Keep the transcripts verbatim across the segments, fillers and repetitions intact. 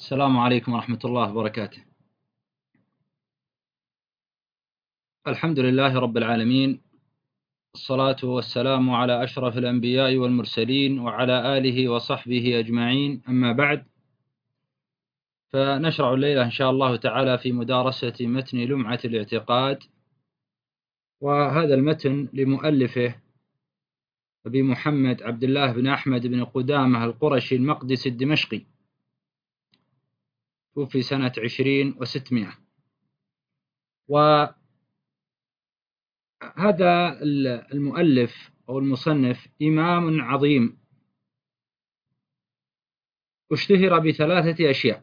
السلام عليكم ورحمة الله وبركاته. الحمد لله رب العالمين، الصلاة والسلام على أشرف الأنبياء والمرسلين وعلى آله وصحبه أجمعين، أما بعد، فنشرع الليلة إن شاء الله تعالى في مدارسة متن لمعة الاعتقاد، وهذا المتن لمؤلفه أبي محمد عبد الله بن أحمد بن قدامة القرشي المقدسي الدمشقي، توفي سنة عشرين وستمائة. وهذا المؤلف أو المصنف إمام عظيم اشتهر بثلاثة أشياء.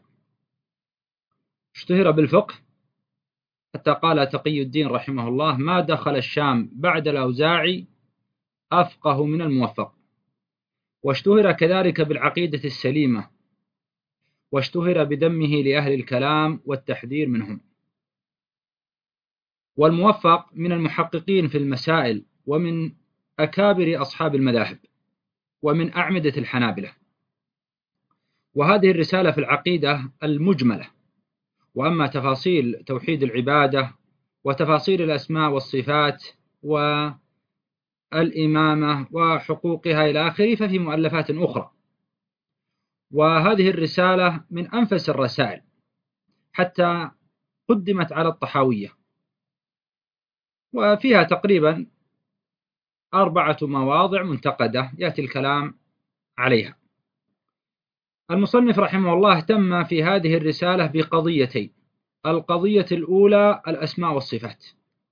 اشتهر بالفقه، حتى قال تقي الدين رحمه الله: ما دخل الشام بعد الأوزاعي أفقه من الموفق. واشتهر كذلك بالعقيدة السليمة، واشتهر بدمه لأهل الكلام والتحذير منهم. والموفق من المحققين في المسائل، ومن أكابر أصحاب المذاهب، ومن أعمدة الحنابلة. وهذه الرسالة في العقيدة المجملة. وأما تفاصيل توحيد العبادة وتفاصيل الأسماء والصفات والإمامة وحقوقها إلى آخره ففي مؤلفات أخرى. وهذه الرسالة من أنفس الرسائل، حتى قدمت على الطحاوية، وفيها تقريبا أربعة مواضع منتقدة يأتي الكلام عليها. المصنف رحمه الله اهتم في هذه الرسالة بقضيتين: القضية الأولى الأسماء والصفات،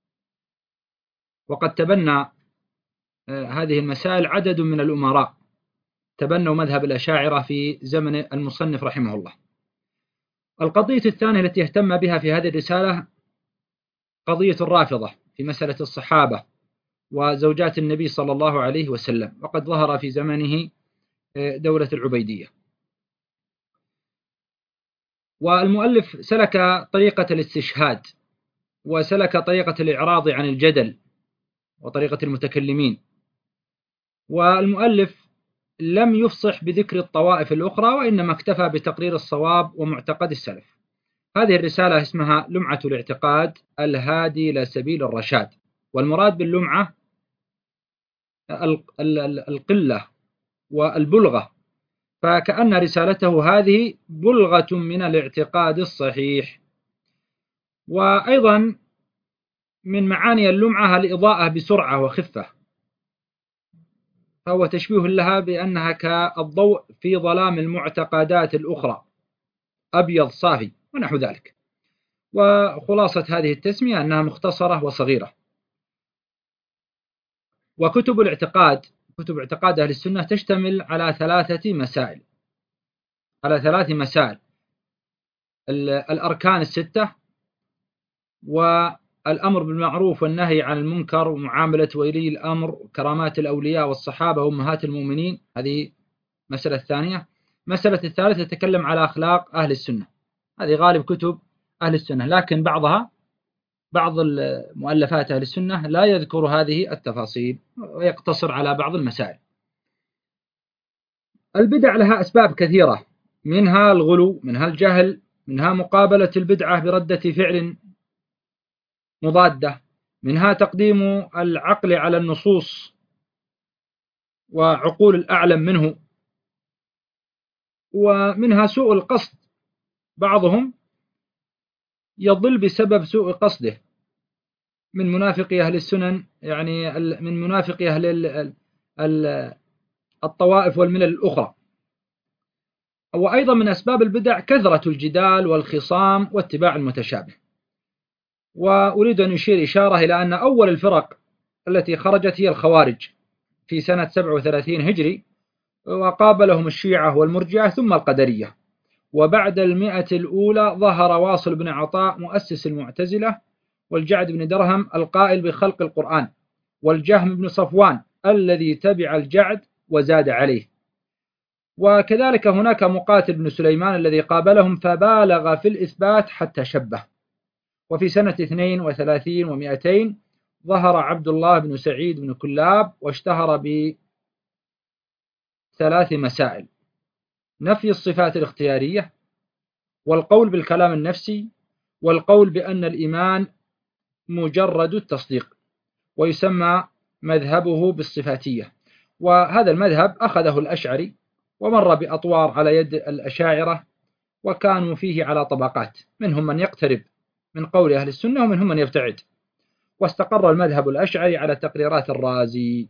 وقد تبنى هذه المسائل عدد من الأمراء، تبنوا مذهب الأشاعرة في زمن المصنف رحمه الله. القضية الثانية التي اهتم بها في هذه الرسالة قضية الرافضة في مسألة الصحابة وزوجات النبي صلى الله عليه وسلم، وقد ظهر في زمنه دولة العبيدية. والمؤلف سلك طريقة الاستشهاد، وسلك طريقة الإعراض عن الجدل، وطريقة المتكلمين. والمؤلف لم يفصح بذكر الطوائف الأخرى، وإنما اكتفى بتقرير الصواب ومعتقد السلف. هذه الرسالة اسمها لمعة الاعتقاد الهادي إلى سبيل الرشاد. والمراد باللمعة القلة والبلغة، فكأن رسالته هذه بلغة من الاعتقاد الصحيح. وأيضا من معاني اللمعة الإضاءة بسرعة وخفة، فهو تشبيه لها بأنها كالضوء في ظلام المعتقدات الأخرى، أبيض صافي ونحو ذلك. وخلاصة هذه التسمية أنها مختصرة وصغيرة. وكتب الاعتقاد كتب اعتقاد أهل السنة تشتمل على ثلاثة مسائل على ثلاث مسائل: الأركان الستة، والأمر بالمعروف والنهي عن المنكر، ومعاملة ولي الأمر، كرامات الأولياء والصحابة وأمهات المؤمنين. هذه مسألة الثانية. مسألة الثالثة تتكلم على أخلاق أهل السنة. هذه غالب كتب أهل السنة، لكن بعضها بعض المؤلفات أهل السنة لا يذكر هذه التفاصيل ويقتصر على بعض المسائل. البدع لها أسباب كثيرة، منها الغلو، منها الجهل، منها مقابلة البدعة بردة فعل مضادة، منها تقديم العقل على النصوص وعقول الأعلم منه، ومنها سوء القصد. بعضهم يضل بسبب سوء قصده من منافق أهل السنن، يعني من منافق أهل الطوائف والملل الأخرى. وأيضا من أسباب البدع كثرة الجدال والخصام واتباع المتشابه. وأريد أن يشير إشارة إلى أن أول الفرق التي خرجت هي الخوارج في سنة سبعة وثلاثين هجري، وقابلهم الشيعة والمرجعة ثم القدرية. وبعد المئة الأولى ظهر واصل بن عطاء مؤسس المعتزلة، والجعد بن درهم القائل بخلق القرآن، والجهم بن صفوان الذي تبع الجعد وزاد عليه. وكذلك هناك مقاتل بن سليمان الذي قابلهم فبالغ في الإثبات حتى شبه. وفي سنة اثنين وثلاثين ومئتين ظهر عبد الله بن سعيد بن كلاب، واشتهر بثلاث مسائل: نفي الصفات الاختيارية، والقول بالكلام النفسي، والقول بأن الإيمان مجرد التصديق، ويسمى مذهبه بالصفاتية. وهذا المذهب أخذه الأشعري ومر بأطوار على يد الأشاعرة، وكانوا فيه على طبقات، منهم من يقترب من قول أهل السنة ومنهم من يبتعد، واستقر المذهب الأشعري على تقريرات الرازي.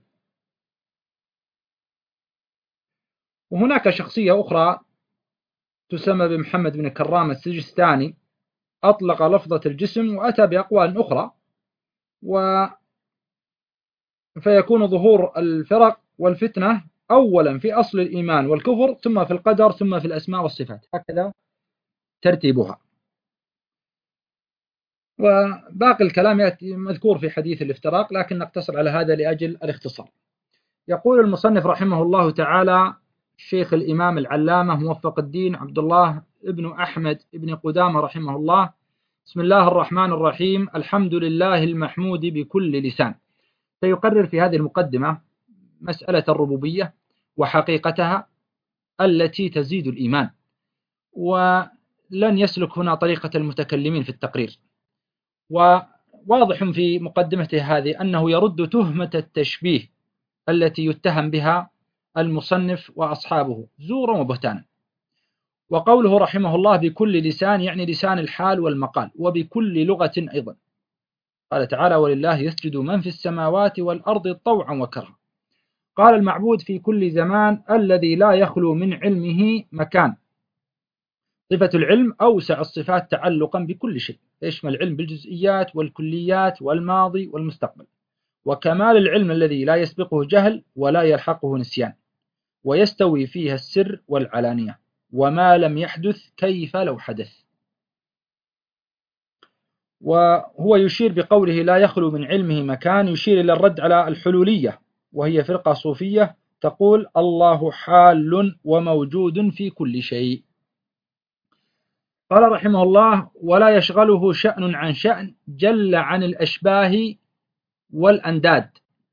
وهناك شخصية أخرى تسمى بمحمد بن كرام السجستاني، أطلق لفظة الجسم وأتى بأقوال أخرى، و فيكون ظهور الفرق والفتنة أولا في أصل الإيمان والكفر، ثم في القدر، ثم في الأسماء والصفات، هكذا ترتيبها. وباقي الكلام يأتي مذكور في حديث الافتراق، لكن نقتصر على هذا لأجل الاختصار. يقول المصنف رحمه الله تعالى الشيخ الإمام العلامة موفق الدين عبد الله ابن أحمد ابن قدامة رحمه الله: بسم الله الرحمن الرحيم، الحمد لله المحمود بكل لسان. سيقرر في هذه المقدمة مسألة الربوبية وحقيقتها التي تزيد الإيمان، ولن يسلك هنا طريقة المتكلمين في التقرير. وواضح في مقدمته هذه أنه يرد تهمة التشبيه التي يتهم بها المصنف وأصحابه زورا وبهتانا. وقوله رحمه الله بكل لسان يعني لسان الحال والمقال، وبكل لغة أيضا. قال تعالى: ولله يسجد من في السماوات والأرض طوعا وكرها. قال المعبود في كل زمان الذي لا يخلو من علمه مكان. صفة العلم أوسع الصفات تعلقا بكل شيء، يشمل العلم بالجزئيات والكليات والماضي والمستقبل. وكمال العلم الذي لا يسبقه جهل ولا يلحقه نسيان، ويستوي فيها السر والعلانية، وما لم يحدث كيف لو حدث. وهو يشير بقوله لا يخلو من علمه مكان، يشير إلى الرد على الحلولية، وهي فرقة صوفية تقول الله حال وموجود في كل شيء. قال رحمه الله: ولا يشغله شأن عن شأن، جل عن الأشباه والأنداد.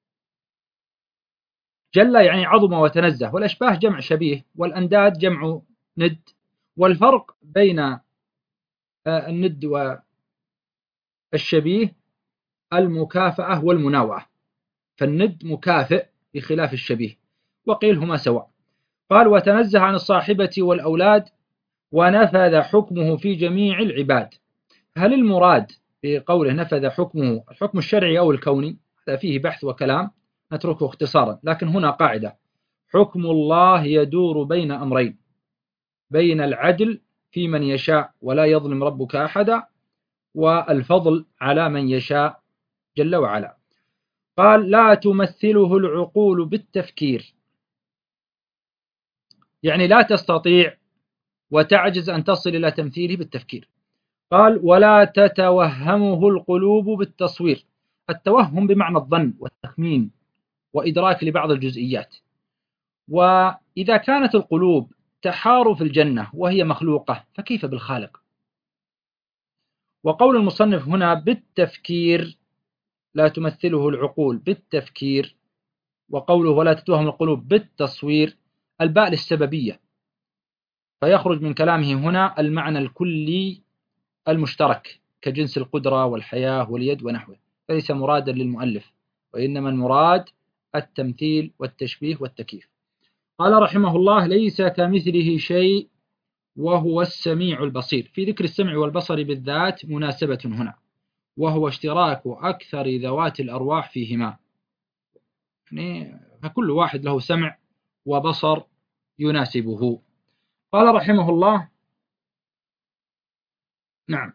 جل يعني عظم وتنزه، والأشباه جمع شبيه، والأنداد جمع ند. والفرق بين الند والشبيه المكافأة والمناوعة، فالند مكافئ بخلاف الشبيه، وقيل هما سواء. قال: وتنزه عن الصاحبة والأولاد، ونفذ حكمه في جميع العباد. هل المراد بقوله نفذ حكمه الحكم الشرعي أو الكوني؟ هذا فيه بحث وكلام، نتركه اختصارا، لكن هنا قاعدة: حكم الله يدور بين أمرين، بين العدل في من يشاء ولا يظلم ربك أحدا، والفضل على من يشاء جل وعلا. قال: لا تمثله العقول بالتفكير، يعني لا تستطيع وتعجز أن تصل إلى تمثيله بالتفكير. قال: ولا تتوهمه القلوب بالتصوير. التوهم بمعنى الظن والتخمين وإدراك لبعض الجزئيات. وإذا كانت القلوب تحار في الجنة وهي مخلوقة، فكيف بالخالق؟ وقول المصنف هنا بالتفكير، لا تمثله العقول بالتفكير، وقوله ولا تتوهم القلوب بالتصوير، الباء للسببية، فيخرج من كلامه هنا المعنى الكلي المشترك كجنس القدرة والحياة واليد ونحوه، فليس مرادا للمؤلف، وإنما المراد التمثيل والتشبيه والتكييف. قال رحمه الله: ليس كمثله شيء وهو السميع البصير. في ذكر السمع والبصر بالذات مناسبة هنا، وهو اشتراك أكثر ذوات الأرواح فيهما، يعني فكل واحد له سمع وبصر يناسبه. قال رحمه الله: نعم،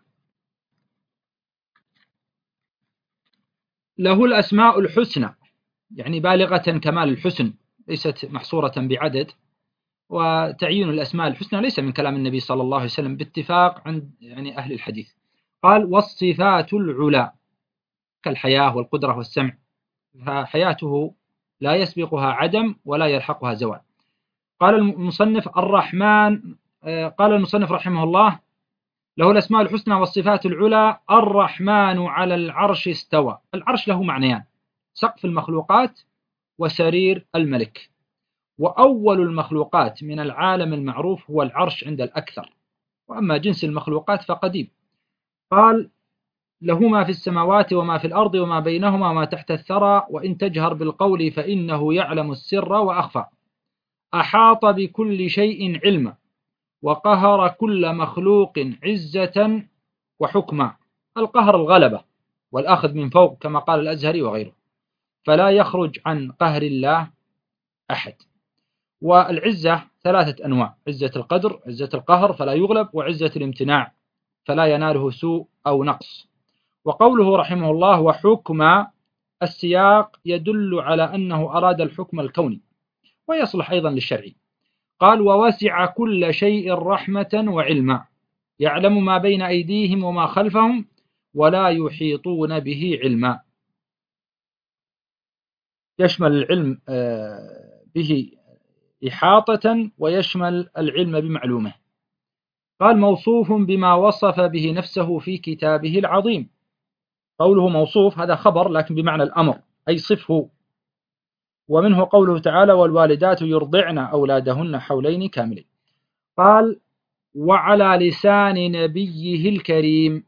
له الأسماء الحسنى، يعني بالغة كمال الحسن، ليست محصورة بعدد. وتعيين الأسماء الحسنى ليس من كلام النبي صلى الله عليه وسلم باتفاق عند يعني أهل الحديث. قال: والصفات العلى كالحياة والقدرة والسمع، فحياته لا يسبقها عدم ولا يلحقها زوال. قال المصنف الرحمن قال المصنف رحمه الله: له الأسماء الحسنى والصفات العلى، الرحمن على العرش استوى. العرش له معنيان: سقف المخلوقات وسرير الملك. وأول المخلوقات من العالم المعروف هو العرش عند الأكثر، وأما جنس المخلوقات فقديم. قال: له ما في السماوات وما في الأرض وما بينهما وما تحت الثرى وإن تجهر بالقول فإنه يعلم السر وأخفى، أحاط بكل شيء علما، وقهر كل مخلوق عزة وحكما. القهر الغلبة والأخذ من فوق كما قال الأزهري وغيره، فلا يخرج عن قهر الله أحد. والعزة ثلاثة أنواع: عزة القدر، عزة القهر فلا يغلب، وعزة الامتناع فلا يناله سوء أو نقص. وقوله رحمه الله وحكم، السياق يدل على أنه أراد الحكم الكوني ويصلح أيضا للشرعي. قال: ووسع كل شيء رحمة وعلما، يعلم ما بين أيديهم وما خلفهم ولا يحيطون به علما. يشمل العلم به إحاطة ويشمل العلم بمعلومه. قال: موصوف بما وصف به نفسه في كتابه العظيم. قوله موصوف هذا خبر لكن بمعنى الأمر، أي صفه. ومنه قوله تعالى: والوالدات يرضعن أولادهن حولين كاملين. قال: وعلى لسان نبيه الكريم.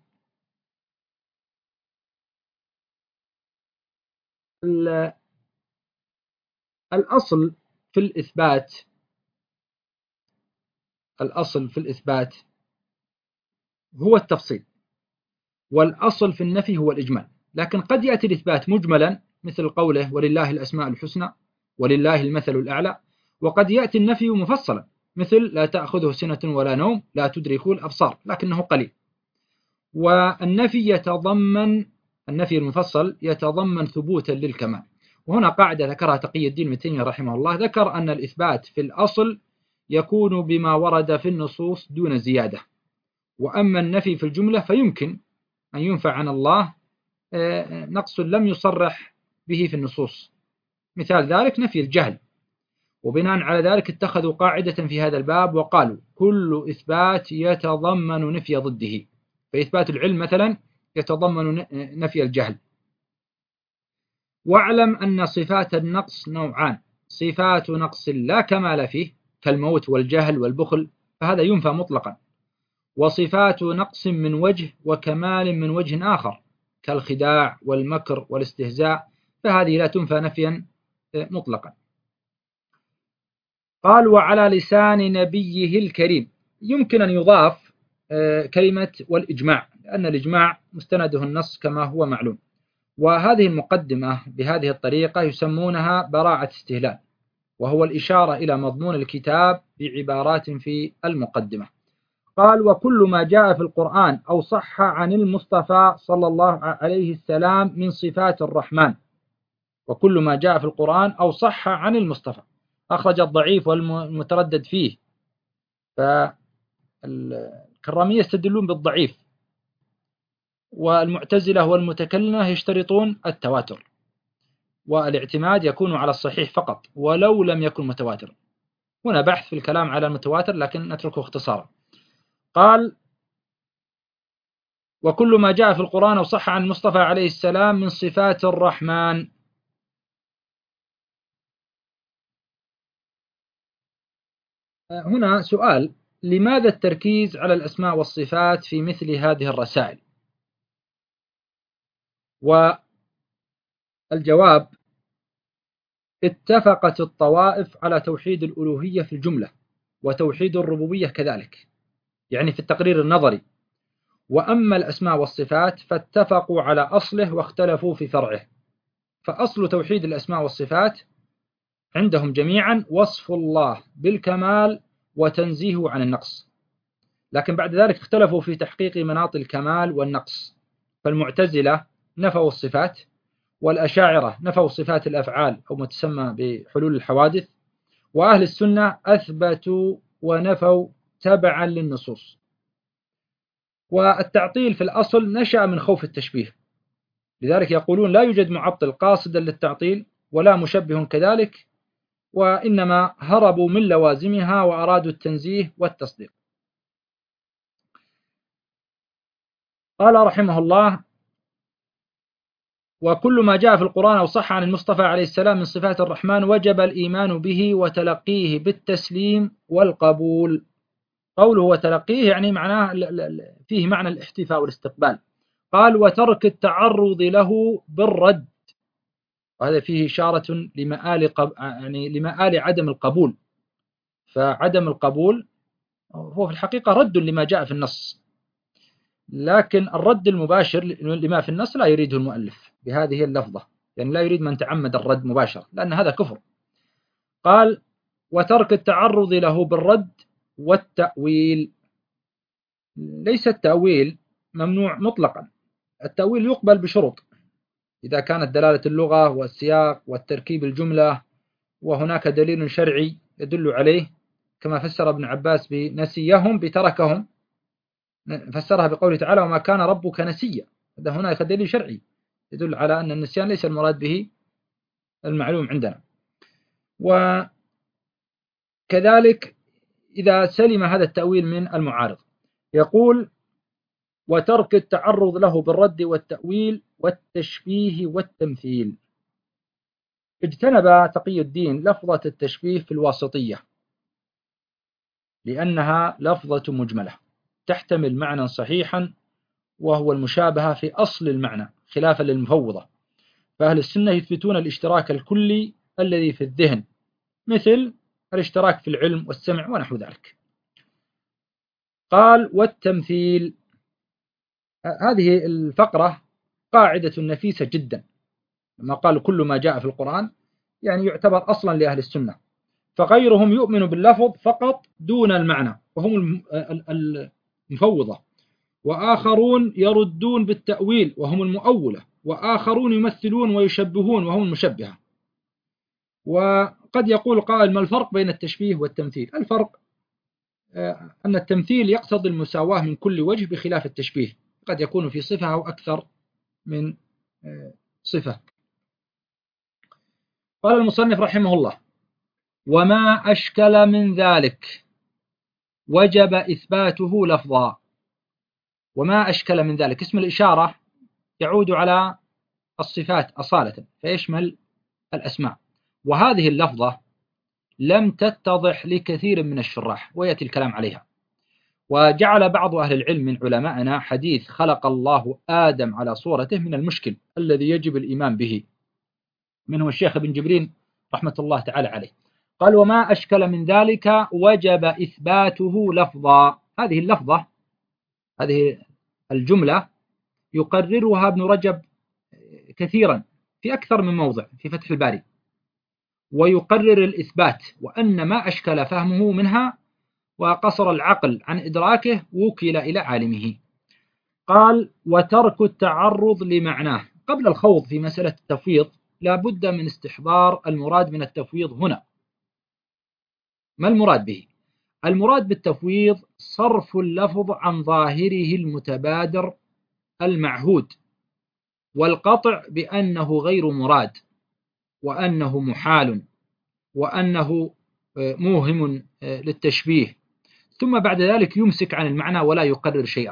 الأصل في الإثبات الأصل في الإثبات هو التفصيل، والأصل في النفي هو الإجمال. لكن قد يأتي الإثبات مجملا مثل قوله ولله الأسماء الحسنى ولله المثل الأعلى، وقد يأتي النفي مفصلا مثل لا تأخذه سنة ولا نوم لا تدركه الأبصار لكنه قليل. والنفي يتضمن النفي المفصل يتضمن ثبوتا للكمال. وهنا قاعدة ذكرها تقي الدين ابن تيمية رحمه الله، ذكر أن الإثبات في الأصل يكون بما ورد في النصوص دون زيادة، وأما النفي في الجملة فيمكن أن ينفع عن الله نقص لم يصرح به في النصوص، مثال ذلك نفي الجهل. وبناء على ذلك اتخذوا قاعدة في هذا الباب وقالوا كل إثبات يتضمن نفي ضده، فإثبات العلم مثلا يتضمن نفي الجهل. واعلم أن صفات النقص نوعان: صفات نقص لا كمال فيه كالموت والجهل والبخل فهذا ينفى مطلقا، وصفات نقص من وجه وكمال من وجه آخر كالخداع والمكر والاستهزاء فهذه لا تنفى نفيا مطلقا. قال: وعلى لسان نبيه الكريم. يمكن أن يضاف كلمة والإجماع، لأن الإجماع مستنده النص كما هو معلوم. وهذه المقدمة بهذه الطريقة يسمونها براعة استهلال، وهو الإشارة إلى مضمون الكتاب بعبارات في المقدمة. قال: وكل ما جاء في القرآن أو صح عن المصطفى صلى الله عليه السلام من صفات الرحمن. وكل ما جاء في القرآن أو صح عن المصطفى، أخرج الضعيف والمتردد فيه، فالكرامية يستدلون بالضعيف، والمعتزلة والمتكلمة يشترطون التواتر، والاعتماد يكون على الصحيح فقط ولو لم يكن متواتر. هنا بحث في الكلام على المتواتر لكن نتركه اختصارا. قال: وكل ما جاء في القرآن أو صح عن المصطفى عليه السلام من صفات الرحمن. هنا سؤال: لماذا التركيز على الأسماء والصفات في مثل هذه الرسائل؟ والجواب: اتفقت الطوائف على توحيد الألوهية في الجملة وتوحيد الربوبية كذلك، يعني في التقرير النظري. وأما الأسماء والصفات فاتفقوا على أصله واختلفوا في فرعه. فأصل توحيد الأسماء والصفات عندهم جميعا وصف الله بالكمال وتنزيهه عن النقص، لكن بعد ذلك اختلفوا في تحقيق مناط الكمال والنقص. فالمعتزلة نفوا الصفات، والأشاعرة نفوا صفات الأفعال أو ما تسمى بحلول الحوادث، وأهل السنة أثبتوا ونفوا تبعا للنصوص. والتعطيل في الأصل نشأ من خوف التشبيه، لذلك يقولون لا يوجد معطل قاصدا للتعطيل ولا مشبه كذلك، وإنما هربوا من لوازمها وأرادوا التنزيه والتصديق. قال رحمه الله: وكل ما جاء في القرآن أو صح عن المصطفى عليه السلام من صفات الرحمن وجب الإيمان به وتلقيه بالتسليم والقبول. قوله وتلقيه يعني معناه فيه معنى الاحتفاء والاستقبال. قال وترك التعرض له بالرد، وهذا فيه إشارة لمآل قب... يعني لمآل عدم القبول، فعدم القبول هو في الحقيقة رد لما جاء في النص، لكن الرد المباشر لما في النص لا يريده المؤلف بهذه اللفظة، يعني لا يريد من تعمد الرد مباشرة لأن هذا كفر. قال وترك التعرض له بالرد والتأويل. ليس التأويل ممنوع مطلقا، التأويل يقبل بشروط، إذا كانت دلالة اللغة والسياق والتركيب الجملة وهناك دليل شرعي يدل عليه، كما فسر ابن عباس بنسيهم بتركهم، فسرها بقوله تعالى وما كان ربك نسيا، هذا هناك دليل شرعي يدل على أن النسيان ليس المراد به المعلوم عندنا. وكذلك إذا سلم هذا التأويل من المعارض، يقول وترك التعرض له بالرد والتأويل والتشبيه والتمثيل. اجتنب تقي الدين لفظة التشبيه في الواسطية لأنها لفظة مجملة تحتمل معنى صحيحا وهو المشابهة في أصل المعنى خلافا للمفوضة، فأهل السنة يثبتون الاشتراك الكلي الذي في الذهن مثل الاشتراك في العلم والسمع ونحو ذلك. قال والتمثيل، هذه الفقرة قاعدة نفيسة جدا، ما قال كل ما جاء في القرآن يعني يعتبر أصلا لأهل السنة، فغيرهم يؤمن باللفظ فقط دون المعنى وهم المفوضة، وآخرون يردون بالتأويل وهم المؤولة، وآخرون يمثلون ويشبهون وهم المشبهة. وقد يقول قائل ما الفرق بين التشبيه والتمثيل؟ الفرق أن التمثيل يقتضي المساواة من كل وجه بخلاف التشبيه قد يكون في صفة أو أكثر من صفة. قال المصنف رحمه الله وما أشكل من ذلك وجب إثباته لفظا. وما أشكل من ذلك اسم الإشارة يعود على الصفات أصالة فيشمل الأسماء، وهذه اللفظة لم تتضح لكثير من الشراح ويأتي الكلام عليها. وجعل بعض أهل العلم من علمائنا حديث خلق الله آدم على صورته من المشكل الذي يجب الإيمان به، منه الشيخ ابن جبرين رحمة الله تعالى عليه. قال وما أشكل من ذلك وجب إثباته لفظا. هذه اللفظة هذه الجملة يقررها ابن رجب كثيرا في أكثر من موضع في فتح الباري، ويقرر الإثبات وأن ما أشكل فهمه منها وقصر العقل عن إدراكه وكل إلى عالمه. قال وترك التعرض لمعناه. قبل الخوض في مسألة التفويض لا بد من استحضار المراد من التفويض هنا. ما المراد به؟ المراد بالتفويض صرف اللفظ عن ظاهره المتبادر المعهود والقطع بأنه غير مراد وأنه محال وأنه موهم للتشبيه، ثم بعد ذلك يمسك عن المعنى ولا يقرر شيئا.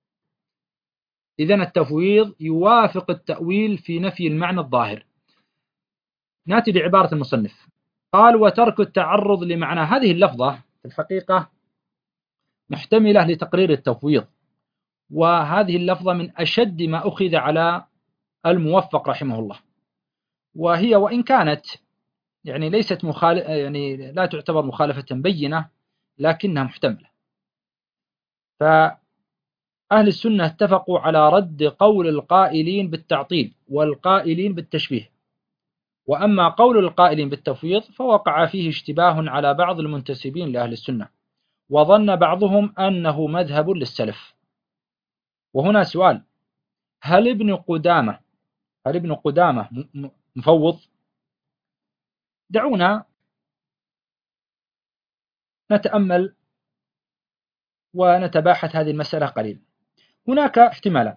إذن التفويض يوافق التأويل في نفي المعنى الظاهر. نأتي لعبارة المصنف قال وترك التعرض لمعنى. هذه اللفظة في الحقيقة محتملة لتقرير التفويض، وهذه اللفظة من أشد ما أخذ على الموفق رحمه الله، وهي وإن كانت يعني ليست مخالف يعني لا تعتبر مخالفة بينة لكنها محتملة. فأهل السنة اتفقوا على رد قول القائلين بالتعطيل والقائلين بالتشبيه، وأما قول القائلين بالتفويض فوقع فيه اشتباه على بعض المنتسبين لأهل السنة، وظن بعضهم أنه مذهب للسلف. وهنا سؤال، هل ابن قدامة هل ابن قدامة مفوض؟ دعونا نتأمل ونتباحث هذه المسألة قليلا. هناك احتمالان.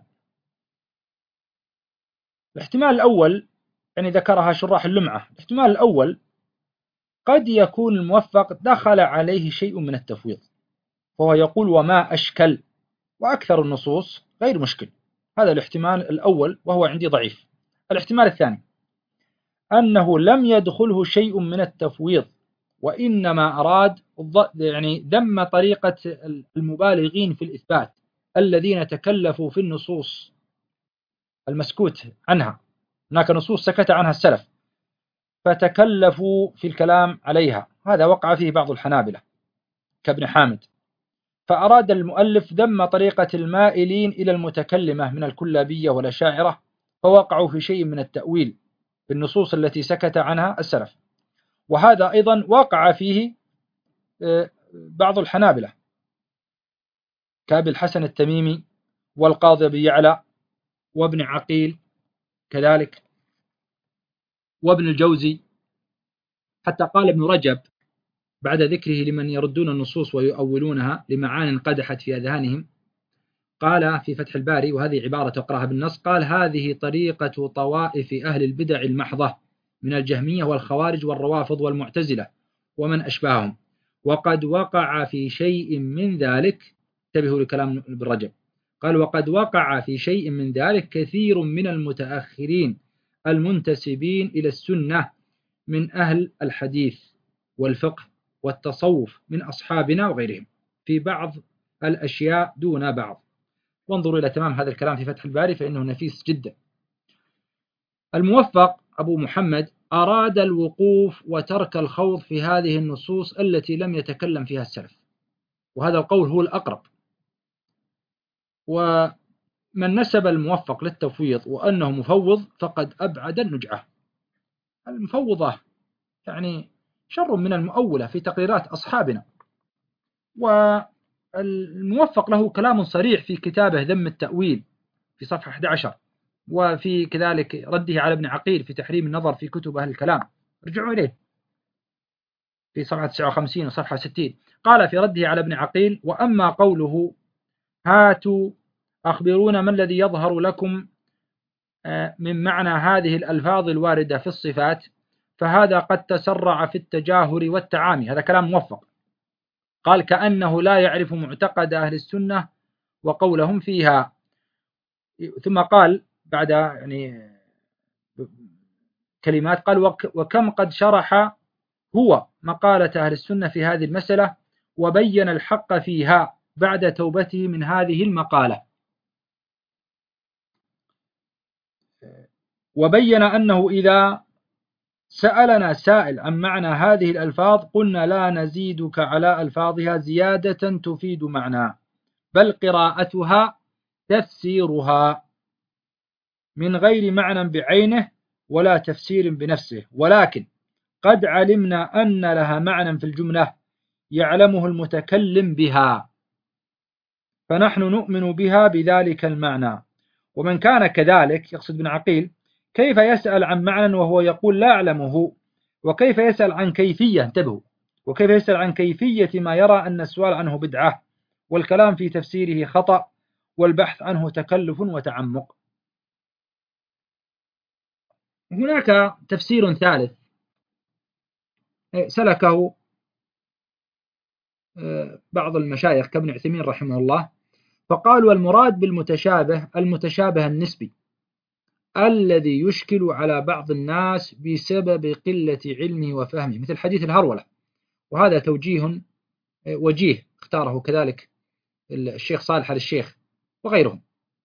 الاحتمال الأول يعني ذكرها شراح اللمعة. الاحتمال الأول قد يكون الموفق دخل عليه شيء من التفويض فهو يقول وما أشكل، وأكثر النصوص غير مشكل. هذا الاحتمال الأول وهو عندي ضعيف. الاحتمال الثاني أنه لم يدخله شيء من التفويض وإنما أراد يعني ذم طريقة المبالغين في الإثبات الذين تكلفوا في النصوص المسكوت عنها. هناك نصوص سكت عنها السلف فتكلفوا في الكلام عليها، هذا وقع فيه بعض الحنابلة كابن حامد. فأراد المؤلف ذم طريقة المائلين إلى المتكلمة من الكلابية والأشاعرة، فوقعوا في شيء من التأويل في النصوص التي سكت عنها السلف. وهذا أيضا وقع فيه بعض الحنابلة كأبي الحسن التميمي والقاضي أبي يعلى وابن عقيل كذلك وابن الجوزي، حتى قال ابن رجب بعد ذكره لمن يردون النصوص ويؤولونها لمعان قدحت في أذهانهم، قال في فتح الباري، وهذه عبارة أقرأها بالنص، قال: هذه طريقة طوائف أهل البدع المحضة من الجهمية والخوارج والروافض والمعتزلة ومن أشباههم، وقد وقع في شيء من ذلك، انتبهوا لكلام ابن رجب، قال: وقد وقع في شيء من ذلك كثير من المتأخرين المنتسبين إلى السنة من أهل الحديث والفقه والتصوف من أصحابنا وغيرهم في بعض الأشياء دون بعض. وانظروا إلى تمام هذا الكلام في فتح الباري فإنه نفيس جدا. الموفق أبو محمد أراد الوقوف وترك الخوض في هذه النصوص التي لم يتكلم فيها السلف، وهذا القول هو الأقرب. ومن نسب الموفق للتفويض وأنه مفوض فقد أبعد النجعة. المفوضة يعني شر من المؤولة في تقريرات أصحابنا. والموفق له كلام صريح في كتابه ذم التأويل في صفحة أحد عشر، وفي كذلك رده على ابن عقيل في تحريم النظر في كتب أهل الكلام، ارجعوا إليه في صفحة تسعة وخمسين وصفحة ستين. قال في رده على ابن عقيل: وأما قوله هاتوا أخبرونا ما الذي يظهر لكم من معنى هذه الألفاظ الواردة في الصفات، فهذا قد تسرع في التجاهر والتعامي. هذا كلام موفق، قال: كأنه لا يعرف معتقد أهل السنة وقولهم فيها. ثم قال بعد يعني كلمات، قال: وكم قد شرح هو مقالة أهل السنة في هذه المسألة وبين الحق فيها بعد توبته من هذه المقالة، وبين أنه إذا سألنا سائل عن معنى هذه الألفاظ قلنا لا نزيدك على ألفاظها زيادة تفيد معنى، بل قراءتها تفسيرها من غير معنى بعينه ولا تفسير بنفسه، ولكن قد علمنا أن لها معنى في الجملة يعلمه المتكلم بها، فنحن نؤمن بها بذلك المعنى. ومن كان كذلك، يقصد ابن عقيل، كيف يسأل عن معنى وهو يقول لا أعلمه، وكيف يسأل عن كيفية، انتبهوا، وكيف يسأل عن كيفية ما يرى أن السؤال عنه بدعة والكلام في تفسيره خطأ والبحث عنه تكلف وتعمق. هناك تفسير ثالث سلكه بعض المشايخ كابن عثيمين رحمه الله، فقالوا: المراد بالمتشابه المتشابه النسبي الذي يشكل على بعض الناس بسبب قلة علمه وفهمه، مثل حديث الهرولة، وهذا توجيه وجيه اختاره كذلك الشيخ صالح آل الشيخ وغيرهم.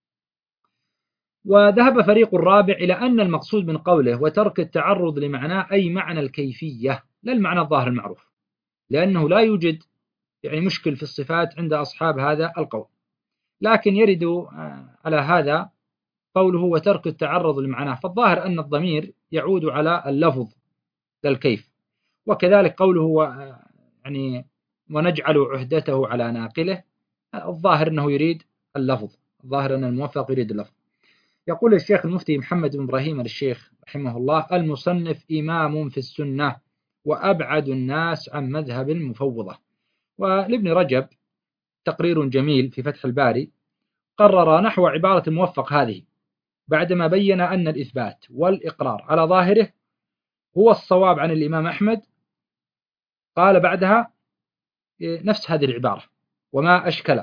وذهب فريق الرابع إلى أن المقصود من قوله وترك التعرض لمعناه أي معنى الكيفية لا المعنى الظاهر المعروف، لأنه لا يوجد يعني مشكل في الصفات عند أصحاب هذا القول، لكن يرد على هذا قوله وترك التعرض لمعناه، فالظاهر أن الضمير يعود على اللفظ للكيف، وكذلك قوله يعني ونجعل عهدته على ناقله، الظاهر أنه يريد اللفظ، الظاهر أن الموفق يريد اللفظ. يقول الشيخ المفتي محمد بن إبراهيم الشيخ رحمه الله: المصنف إمام في السنة وأبعد الناس عن مذهب المفوضة. ولابن رجب تقرير جميل في فتح الباري قرر نحو عبارة الموفق هذه بعدما بين أن الإثبات والإقرار على ظاهره هو الصواب عن الإمام أحمد، قال بعدها نفس هذه العبارة وما أشكل،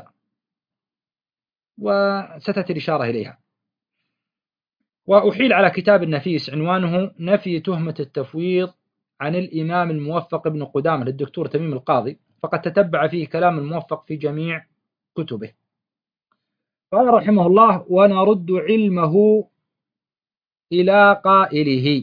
وستأتي الإشارة إليها. وأحيل على كتاب النفيس عنوانه نفي تهمة التفويض عن الإمام الموفق ابن قدامة للدكتور تميم القاضي، فقد تتبع فيه كلام الموفق في جميع كتبه. قال رحمه الله: ونرد علمه إلى قائله.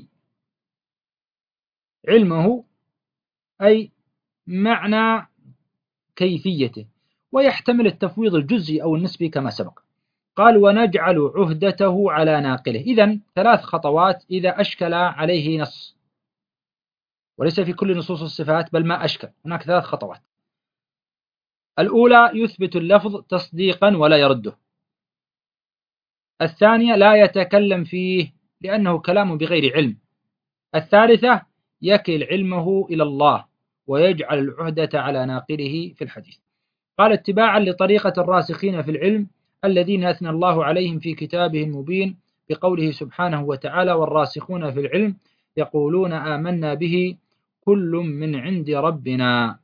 علمه أي معنى كيفيته، ويحتمل التفويض الجزئي أو النسبي كما سبق. قال: ونجعل عهدته على ناقله. إذن ثلاث خطوات إذا أشكل عليه نص، وليس في كل نصوص الصفات بل ما أشكل، هناك ثلاث خطوات. الأولى: يثبت اللفظ تصديقا ولا يرده. الثانية: لا يتكلم فيه لأنه كلام بغير علم. الثالثة: يكل علمه إلى الله ويجعل العهدة على ناقله في الحديث. قال: اتباعا لطريقة الراسخين في العلم الذين أثنى الله عليهم في كتابه المبين بقوله سبحانه وتعالى: والراسخون في العلم يقولون آمنا به كل من عند ربنا.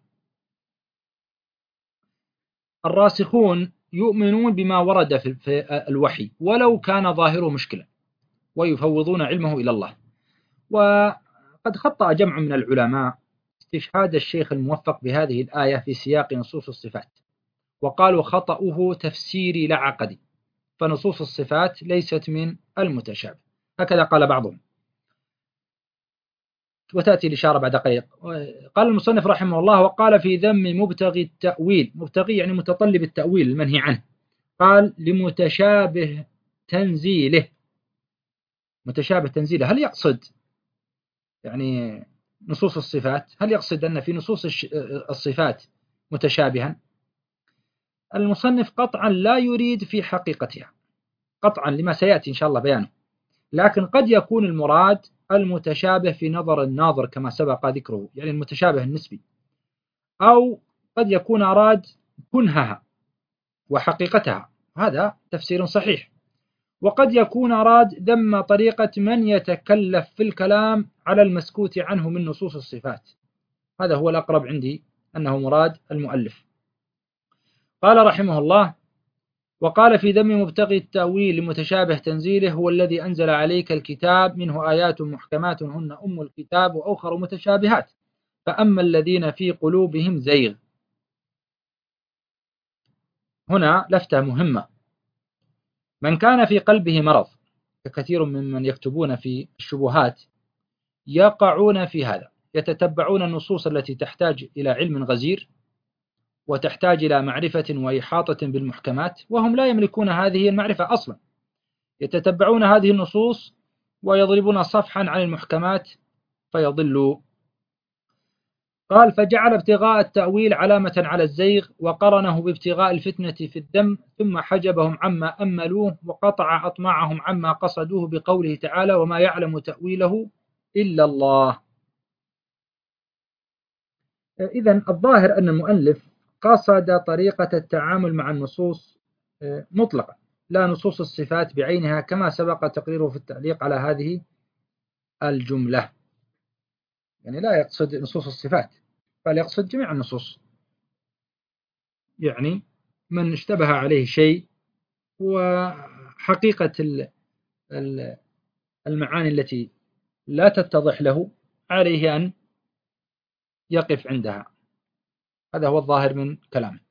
الراسخون يؤمنون بما ورد في الوحي ولو كان ظاهره مشكلا، ويفوضون علمه إلى الله. وقد خطأ جمع من العلماء استشهاد الشيخ الموفق بهذه الآية في سياق نصوص الصفات، وقالوا خطأه تفسيري لا عقدي، فنصوص الصفات ليست من المتشابه، هكذا قال بعضهم. وتأتي الإشارة بعد قليل. قال المصنف رحمه الله: وقال في ذم مبتغي التأويل. مبتغي يعني متطلب التأويل المنهي عنه. قال: لمتشابه تنزيله. متشابه تنزيله، هل يقصد يعني نصوص الصفات؟ هل يقصد أن في نصوص الصفات متشابها؟ المصنف قطعا لا يريد في حقيقتها، قطعا لما سيأتي إن شاء الله بيانه، لكن قد يكون المراد المتشابه في نظر الناظر كما سبق ذكره، يعني المتشابه النسبي، أو قد يكون أراد كنهها وحقيقتها، هذا تفسير صحيح. وقد يكون أراد ذم طريقة من يتكلف في الكلام على المسكوت عنه من نصوص الصفات، هذا هو الأقرب عندي أنه مراد المؤلف. قال رحمه الله: وقال في ذم مبتغي التأويل لمتشابه تنزيله: هو الذي أنزل عليك الكتاب منه آيات محكمات هن أم الكتاب وأخر متشابهات فأما الذين في قلوبهم زيغ. هنا لفتة مهمة: من كان في قلبه مرض، كثير ممن يكتبون في الشبهات يقعون في هذا، يتتبعون النصوص التي تحتاج إلى علم غزير وتحتاج إلى معرفة وإحاطة بالمحكمات، وهم لا يملكون هذه المعرفة أصلا، يتتبعون هذه النصوص ويضربون صفحا عن المحكمات فيضلوا. قال: فجعل ابتغاء التأويل علامة على الزيغ، وقرنه بابتغاء الفتنة في الدم، ثم حجبهم عما أملوه وقطع أطماعهم عما قصدوه بقوله تعالى: وما يعلم تأويله إلا الله. إذن الظاهر أن المؤلف قصد طريقة التعامل مع النصوص مطلقة، لا نصوص الصفات بعينها كما سبق تقريره في التعليق على هذه الجملة، يعني لا يقصد نصوص الصفات بل يقصد جميع النصوص، يعني من اشتبه عليه شيء وحقيقة المعاني التي لا تتضح له عليه أن يقف عندها، هذا هو الظاهر من كلامه.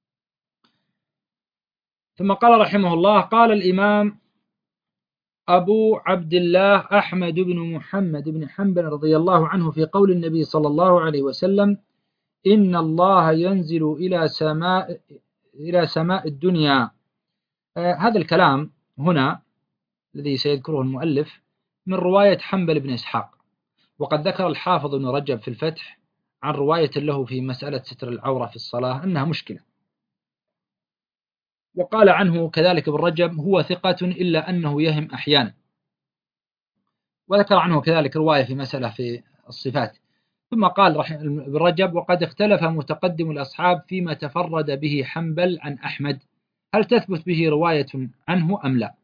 ثم قال رحمه الله: قال الإمام أبو عبد الله أحمد بن محمد بن حنبل رضي الله عنه في قول النبي صلى الله عليه وسلم: إن الله ينزل إلى سماء إلى سماء الدنيا. آه هذا الكلام هنا الذي سيذكره المؤلف من رواية حنبل بن إسحاق، وقد ذكر الحافظ بن رجب في الفتح عن رواية له في مسألة ستر العورة في الصلاة أنها مشكلة، وقال عنه كذلك ابن رجب: هو ثقة إلا أنه يهم أحيانا، وذكر عنه كذلك رواية في مسألة في الصفات. ثم قال ابن رجب: وقد اختلف متقدم الأصحاب فيما تفرد به حنبل عن أحمد، هل تثبت به رواية عنه أم لا؟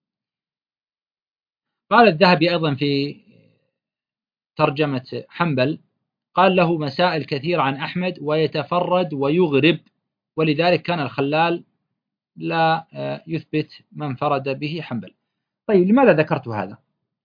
قال الذهبي أيضا في ترجمة حنبل: قال له مسائل كثيرة عن أحمد ويتفرد ويغرب، ولذلك كان الخلال لا يثبت من فرد به حنبل. طيب، لماذا ذكرت هذا؟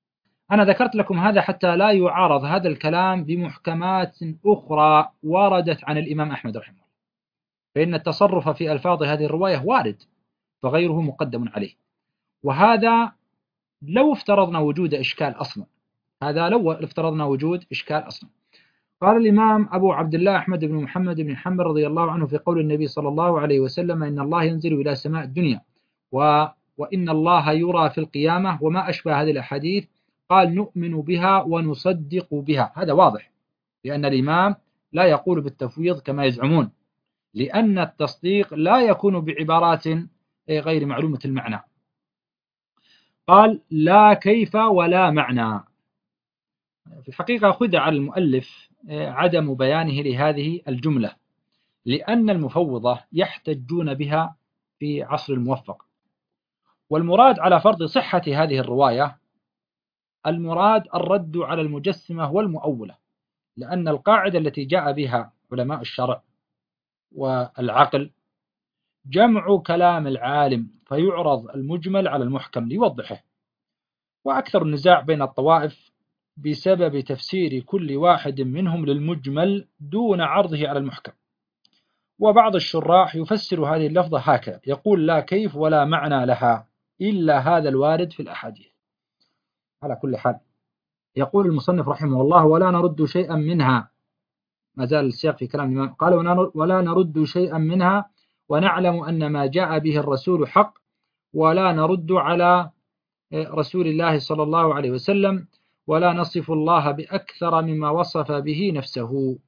أنا ذكرت لكم هذا حتى لا يعارض هذا الكلام بمحكمات أخرى وردت عن الإمام أحمد رحمه الله، فإن التصرف في ألفاظ هذه الرواية وارد، فغيره مقدم عليه. وهذا لو افترضنا وجود إشكال أصلا، هذا لو افترضنا وجود إشكال أصلا. قال الإمام أبو عبد الله أحمد بن محمد بن حنبل رضي الله عنه في قول النبي صلى الله عليه وسلم: إن الله ينزل إلى سماء الدنيا و وإن الله يرى في القيامة وما أشبه هذه الأحاديث، قال: نؤمن بها ونصدق بها. هذا واضح، لأن الإمام لا يقول بالتفويض كما يزعمون، لأن التصديق لا يكون بعبارات غير معلومة المعنى. قال: لا كيف ولا معنى. في الحقيقة خدع المؤلف عدم بيانه لهذه الجملة، لأن المفوضة يحتجون بها في عصر الموفق، والمراد على فرض صحة هذه الرواية، المراد الرد على المجسمة والمؤولة، لأن القاعدة التي جاء بها علماء الشرع والعقل جمع كلام العالم فيعرض المجمل على المحكم ليوضحه. وأكثر النزاع بين الطوائف بسبب تفسير كل واحد منهم للمجمل دون عرضه على المحكم. وبعض الشراح يفسر هذه اللفظة هكذا، يقول: لا كيف ولا معنى لها إلا هذا الوارد في الأحاديث. على كل حال، يقول المصنف رحمه الله: ولا نرد شيئا منها، ما زال السياق في كلام الإمام، قال: ولا نرد شيئا منها ونعلم أن ما جاء به الرسول حق، ولا نرد على رسول الله صلى الله عليه وسلم، ولا نصف الله بأكثر مما وصف به نفسه،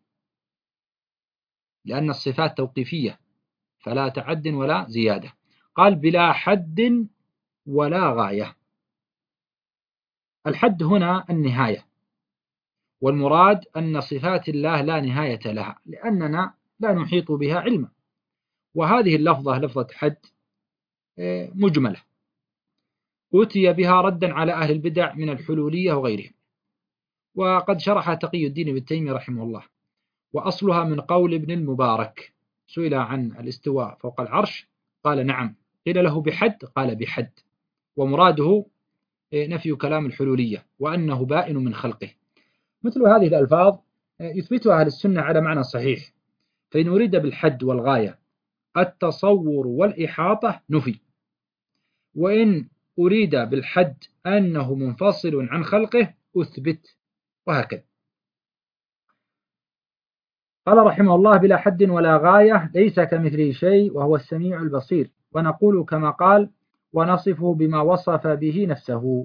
لأن الصفات توقيفية فلا تعد ولا زيادة. قال: بلا حد ولا غاية. الحد هنا النهاية، والمراد أن صفات الله لا نهاية لها، لأننا لا نحيط بها علما. وهذه اللفظة لفظة حد مجملة أتي بها ردا على أهل البدع من الحلولية وغيرهم، وقد شرح تقي الدين ابن تيمية رحمه الله. وأصلها من قول ابن المبارك، سئل عن الاستواء فوق العرش قال: نعم. قيل له: بحد؟ قال: بحد. ومراده نفي كلام الحلولية وأنه بائن من خلقه. مثل هذه الألفاظ يثبتها أهل السنة على معنى صحيح، فإن أريد بالحد والغاية التصور والإحاطة نفي، وإن أريد بالحد أنه منفصل عن خلقه أثبت، وهكذا. قال رحمه الله: بلا حد ولا غاية، ليس كمثله شيء وهو السميع البصير. ونقول كما قال: ونصفه بما وصف به نفسه.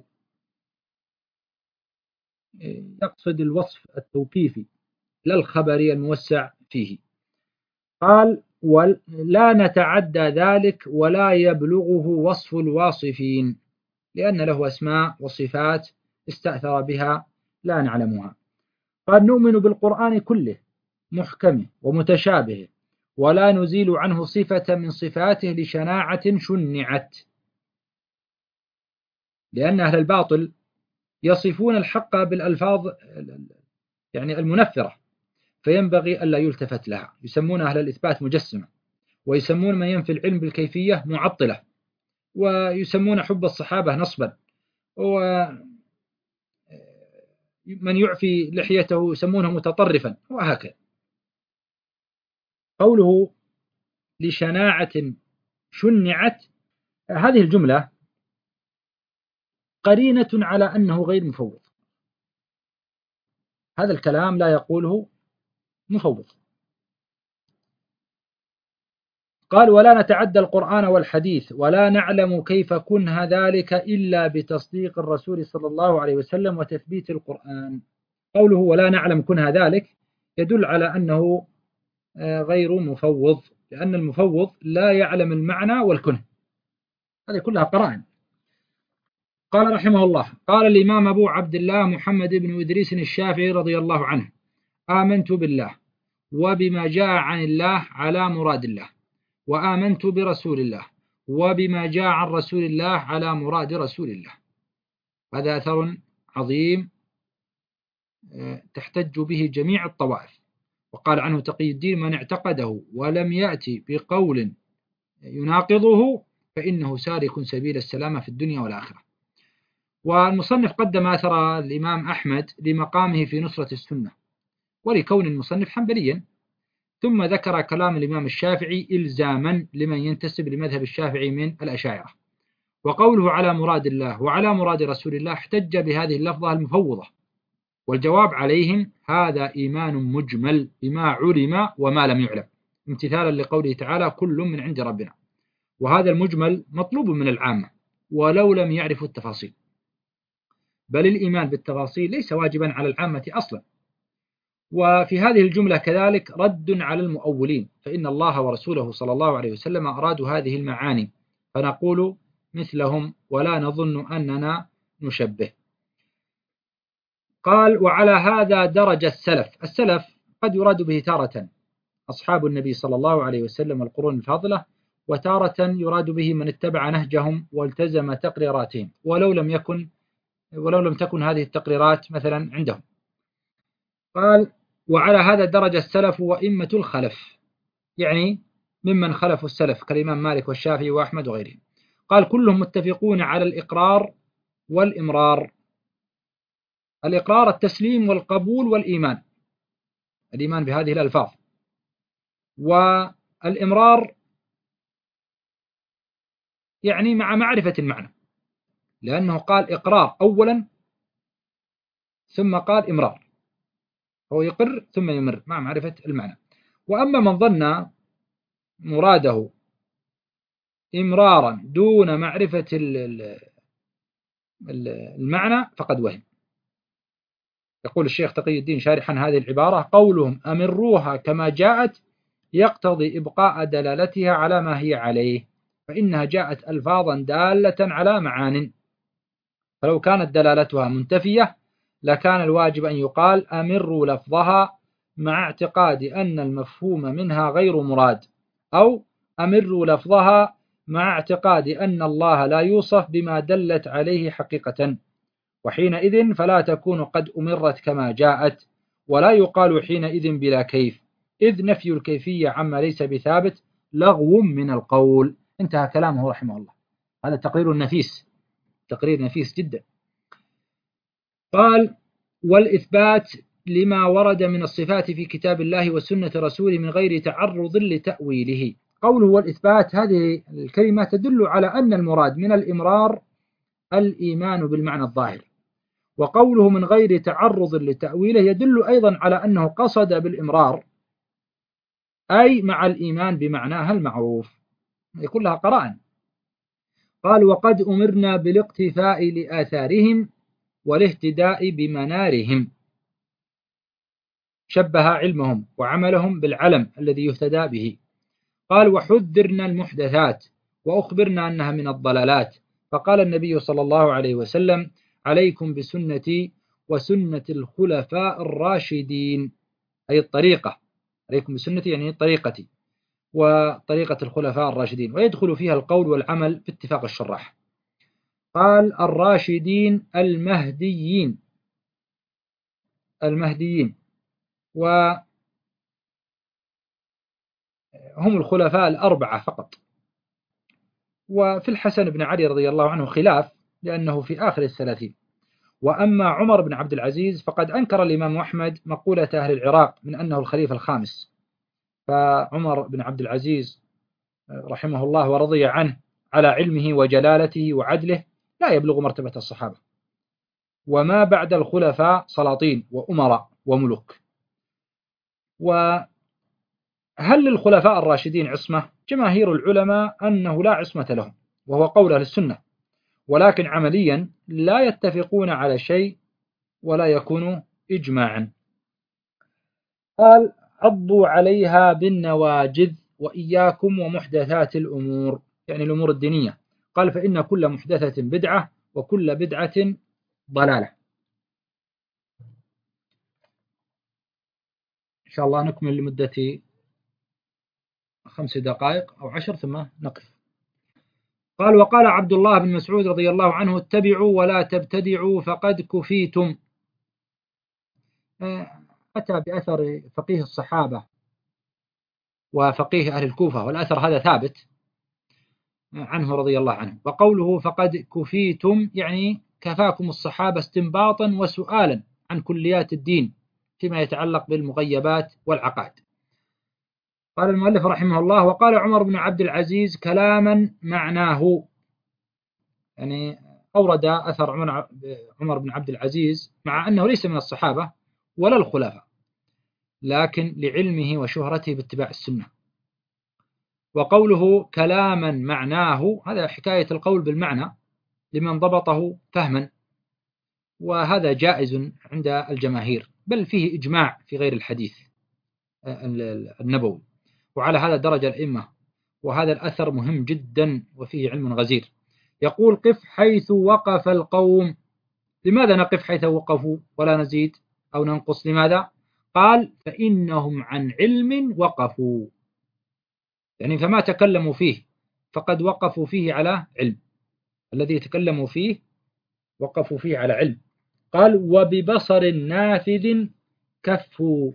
يقصد الوصف التوقيفي لا الخبري الموسع فيه. قال: ولا نتعدى ذلك ولا يبلغه وصف الواصفين، لأن له أسماء وصفات استأثر بها لا نعلمها. قال: نؤمن بالقرآن كله محكمه ومتشابهه، ولا نزيل عنه صفة من صفاته لشناعة شنعت، لأن أهل الباطل يصفون الحق بالألفاظ يعني المنفرة، فينبغي ألا يلتفت لها. يسمون أهل الإثبات مجسمة، ويسمون من ينفي العلم بالكيفية معطلة، ويسمون حب الصحابة نصبا، ومن يعفي لحيته يسمونه متطرفا، وهكذا. قوله لشناعة شنعت، هذه الجملة قرينة على أنه غير مفوض. هذا الكلام لا يقوله مفوض. قال: ولا نتعدى القرآن والحديث ولا نعلم كيف كنه ذلك إلا بتصديق الرسول صلى الله عليه وسلم وتثبيت القرآن. قوله ولا نعلم كنه ذلك يدل على أنه غير مفوض، لأن المفوض لا يعلم المعنى والكنه، هذه كلها قرائن. قال رحمه الله: قال الإمام أبو عبد الله محمد بن إدريس الشافعي رضي الله عنه: آمنت بالله وبما جاء عن الله على مراد الله، وآمنت برسول الله وبما جاء عن رسول الله على مراد رسول الله. هذا أثر عظيم تحتج به جميع الطوائف. وقال عنه تقي الدين: من اعتقده ولم يأتي بقول يناقضه فإنه سالك سبيل السلامة في الدنيا والآخرة. والمصنف قدم أثر الإمام أحمد لمقامه في نصرة السنة ولكون المصنف حنبليا، ثم ذكر كلام الإمام الشافعي إلزاما لمن ينتسب لمذهب الشافعي من الأشاعرة، وقوله على مراد الله وعلى مراد رسول الله احتج بهذه اللفظة المفوضة، والجواب عليهم هذا إيمان مجمل بما علم وما لم يعلم، امتثالا لقوله تعالى كل من عند ربنا، وهذا المجمل مطلوب من العامة ولو لم يعرفوا التفاصيل، بل الإيمان بالتفاصيل ليس واجبا على العامة أصلا. وفي هذه الجملة كذلك رد على المؤولين، فإن الله ورسوله صلى الله عليه وسلم أرادوا هذه المعاني، فنقول مثلهم ولا نظن أننا نشبه. قال وعلى هذا درج السلف. السلف قد يراد به تارة أصحاب النبي صلى الله عليه وسلم والقرون الفاضلة، وتارة يراد به من اتبع نهجهم والتزم تقريراتهم ولو لم يكن ولو لم تكن هذه التقريرات مثلا عندهم. قال وعلى هذا درج السلف وإمة الخلف، يعني ممن خلفوا السلف كالإمام مالك والشافعي وأحمد وغيرهم. قال كلهم متفقون على الإقرار والإمرار. الإقرار التسليم والقبول والإيمان، الإيمان بهذه الألفاظ، والإمرار يعني مع معرفة المعنى، لأنه قال إقرار أولا ثم قال إمرار، هو يقر ثم يمر مع معرفة المعنى. وأما من ظن مراده إمرارا دون معرفة المعنى فقد وهم. يقول الشيخ تقي الدين شارحا هذه العبارة قولهم أمروها كما جاءت يقتضي إبقاء دلالتها على ما هي عليه، فإنها جاءت ألفاظا دالة على معان، فلو كانت دلالتها منتفية لكان الواجب أن يقال أمروا لفظها مع اعتقاد أن المفهوم منها غير مراد، أو أمروا لفظها مع اعتقاد أن الله لا يوصف بما دلت عليه حقيقة، وحينئذ فلا تكون قد أمرت كما جاءت، ولا يقال حينئذ بلا كيف، إذ نفي الكيفية عما ليس بثابت لغو من القول. انتهى كلامه رحمه الله. هذا تقرير نفيس، تقرير نفيس جدا. قال والإثبات لما ورد من الصفات في كتاب الله وسنة رسوله من غير تعرض لتأويله. قوله والإثبات، هذه الكلمة تدل على أن المراد من الإمرار الإيمان بالمعنى الظاهر، وقوله من غير تعرض لتأويله يدل أيضا على أنه قصد بالإمرار أي مع الإيمان بمعناها المعروف، يكون لها قرائن. قال وقد أمرنا بالاقتفاء لآثارهم والاهتداء بمنارهم، شبه علمهم وعملهم بالعلم الذي يهتدى به. قال وحذرنا المحدثات وأخبرنا أنها من الضلالات، فقال النبي صلى الله عليه وسلم عليكم بسنتي وسنة الخلفاء الراشدين، أي الطريقة، عليكم بسنتي يعني طريقتي وطريقة الخلفاء الراشدين، ويدخل فيها القول والعمل باتفاق الشراح. قال الراشدين المهديين، المهديين وهم الخلفاء الأربعة فقط. وفي الحسن بن علي رضي الله عنه خلاف لأنه في آخر الثلاثين. وأما عمر بن عبد العزيز فقد أنكر الإمام أحمد مقولة أهل العراق من أنه الخليفة الخامس، فعمر بن عبد العزيز رحمه الله ورضي عنه على علمه وجلالته وعدله لا يبلغ مرتبة الصحابة، وما بعد الخلفاء سلاطين وأمراء وملوك. وهل للخلفاء الراشدين عصمة؟ جماهير العلماء أنه لا عصمة لهم، وهو قول أهل السنة، ولكن عمليا لا يتفقون على شيء ولا يكون إجماعا. قال عضوا عليها بالنواجذ وإياكم ومحدثات الأمور، يعني الأمور الدينية. قال فإن كل محدثة بدعة وكل بدعة ضلالة. إن شاء الله نكمل لمدة خمس دقائق أو عشر ثم نقف. قال وقال عبد الله بن مسعود رضي الله عنه اتبعوا ولا تبتدعوا فقد كفيتم. أتى بأثر فقيه الصحابة وفقيه أهل الكوفة، والأثر هذا ثابت عنه رضي الله عنه. وقوله فقد كفيتم يعني كفاكم الصحابة استنباطا وسؤالا عن كليات الدين فيما يتعلق بالمغيبات والعقائد. قال المؤلف رحمه الله: وقال عمر بن عبد العزيز كلاما معناه، يعني أورد أثر عمر بن عبد العزيز مع أنه ليس من الصحابة ولا الخلفاء، لكن لعلمه وشهرته باتباع السنة. وقوله كلاما معناه هذا حكاية القول بالمعنى لمن ضبطه فهما، وهذا جائز عند الجماهير، بل فيه إجماع في غير الحديث النبوي، وعلى هذا درج الأئمة. وهذا الأثر مهم جدا وفيه علم غزير. يقول: قف حيث وقف القوم. لماذا نقف حيث وقفوا ولا نزيد أو ننقص؟ لماذا؟ قال: فإنهم عن علم وقفوا، يعني فما تكلموا فيه فقد وقفوا فيه على علم، الذي تكلموا فيه وقفوا فيه على علم. قال: وببصر نافذ كفوا،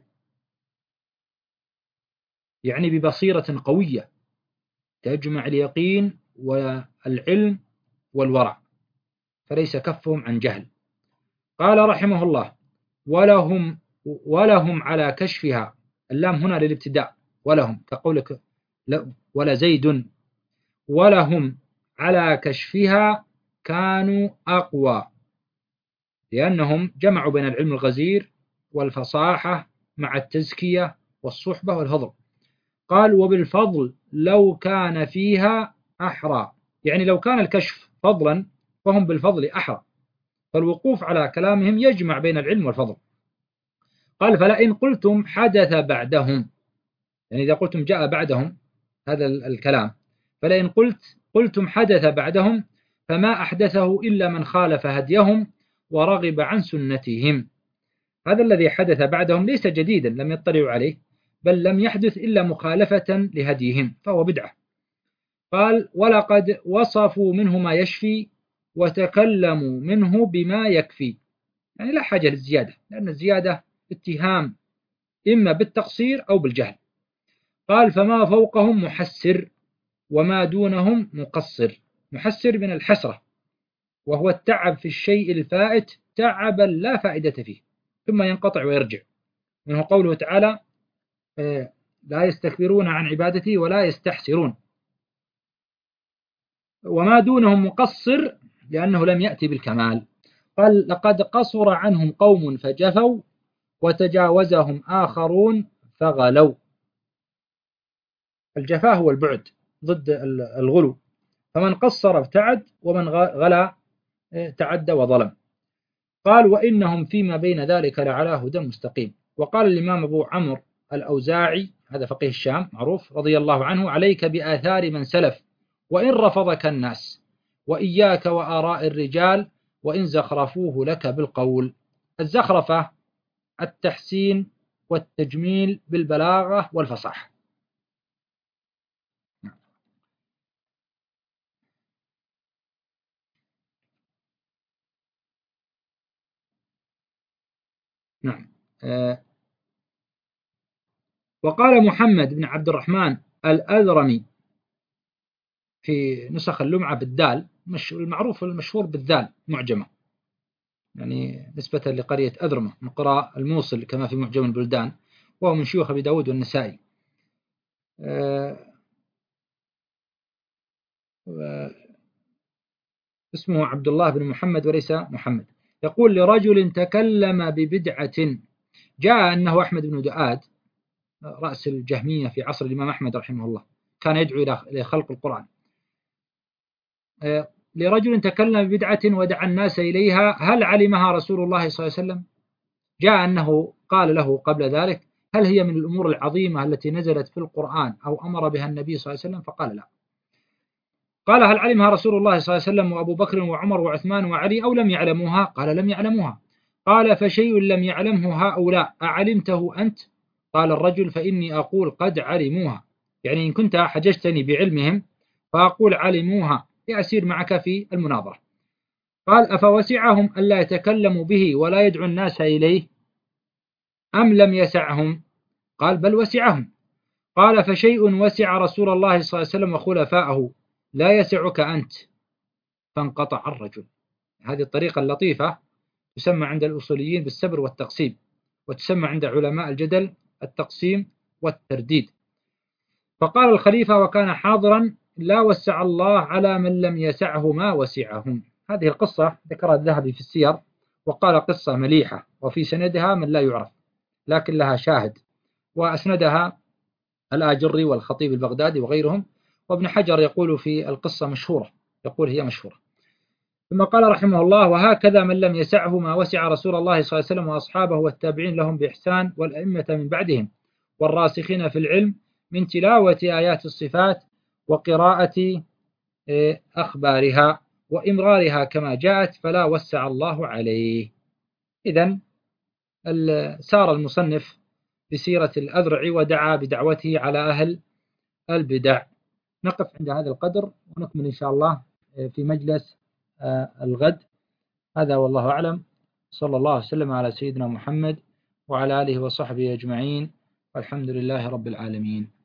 يعني ببصيرة قوية تجمع اليقين والعلم والورع، فليس كفهم عن جهل. قال رحمه الله: ولهم ولهم على كشفها. اللام هنا للابتداء، ولهم كقولك ولا زيد، ولهم على كشفها كانوا أقوى، لأنهم جمعوا بين العلم الغزير والفصاحة مع التزكية والصحبة والهضر. قال: وبالفضل لو كان فيها أحرى، يعني لو كان الكشف فضلا فهم بالفضل أحرى، فالوقوف على كلامهم يجمع بين العلم والفضل. قال: فلئن قلتم حدث بعدهم، يعني إذا قلتم جاء بعدهم هذا الكلام، فلئن قلت قلتم حدث بعدهم فما أحدثه إلا من خالف هديهم ورغب عن سنتهم. هذا الذي حدث بعدهم ليس جديدا لم يطلعوا عليه، بل لم يحدث إلا مخالفة لهديهم، فهو بدعة. قال: ولقد وصفوا منه ما يشفي وتكلموا منه بما يكفي، يعني لا حاجة للزيادة، لأن الزيادة اتهام إما بالتقصير أو بالجهل. قال: فما فوقهم محسر وما دونهم مقصر. محسر من الحسرة، وهو التعب في الشيء الفائت تعبا لا فائدة فيه ثم ينقطع ويرجع. منه قوله تعالى: لا يستكبرون عن عبادتي ولا يستحسرون. وما دونهم مقصر لأنه لم يأتي بالكمال. قال: لقد قصر عنهم قوم فجفوا وتجاوزهم آخرون فغلوا. الجفاء هو البعد ضد الغلو، فمن قصر ابتعد ومن غلا تعدى وظلم. قال: وإنهم فيما بين ذلك لعلى هدى مستقيم. وقال الإمام أبو عمرو الأوزاعي، هذا فقيه الشام معروف رضي الله عنه: عليك بآثار من سلف وإن رفضك الناس، وإياك وآراء الرجال وإن زخرفوه لك بالقول. الزخرفة التحسين والتجميل بالبلاغة والفصاحة. نعم. أه وقال محمد بن عبد الرحمن الأذرمي في نسخ اللمعة بالدال، المعروف المشهور بالذال معجمة، يعني نسبة لقرية أذرمة من قرى الموصل كما في معجم البلدان، وهو من شيوخ أبي داود والنسائي. أه اسمه عبد الله بن محمد وليس محمد. يقول: لرجل تكلم ببدعة، جاء أنه أحمد بن دؤاد رأس الجهمية في عصر الإمام أحمد رحمه الله، كان يدعو إلى خلق القرآن. لرجل تكلم ببدعة ودعا الناس إليها هل علمها رسول الله صلى الله عليه وسلم؟ جاء أنه قال له قبل ذلك: هل هي من الأمور العظيمة التي نزلت في القرآن أو أمر بها النبي صلى الله عليه وسلم؟ فقال: لا. قال: هل علمها رسول الله صلى الله عليه وسلم وأبو بكر وعمر وعثمان وعلي أو لم يعلموها؟ قال: لم يعلموها. قال: فشيء لم يعلمه هؤلاء أعلمته أنت؟ قال الرجل: فإني أقول قد علموها، يعني إن كنت حججتني بعلمهم فأقول علموها يأسير معك في المناظرة. قال: أفوسعهم ألا يتكلموا به ولا يدعو الناس إليه أم لم يسعهم؟ قال: بل وسعهم. قال: فشيء وسع رسول الله صلى الله عليه وسلم وخلفاءه لا يسعك أنت. فانقطع الرجل، هذه الطريقة اللطيفة تسمى عند الأصوليين بالسبر والتقسيم، وتسمى عند علماء الجدل التقسيم والترديد. فقال الخليفة وكان حاضرا: لا وسع الله على من لم يسعه ما وسعهم. هذه القصة ذكرها الذهبي في السير، وقال قصة مليحة وفي سندها من لا يعرف، لكن لها شاهد، وأسندها الآجري والخطيب البغدادي وغيرهم، وابن حجر يقول في القصة مشهورة، يقول هي مشهورة. ثم قال رحمه الله: وهكذا من لم يسعه ما وسع رسول الله صلى الله عليه وسلم وأصحابه والتابعين لهم بإحسان والأئمة من بعدهم والراسخين في العلم من تلاوة آيات الصفات وقراءة أخبارها وإمرارها كما جاءت، فلا وسع الله عليه. إذن سار المصنف بسيرة الأذرع ودعا بدعوته على أهل البدع. نقف عند هذا القدر ونكمل إن شاء الله في مجلس الغد. هذا والله أعلم، صلى الله وسلم على سيدنا محمد وعلى آله وصحبه أجمعين، والحمد لله رب العالمين.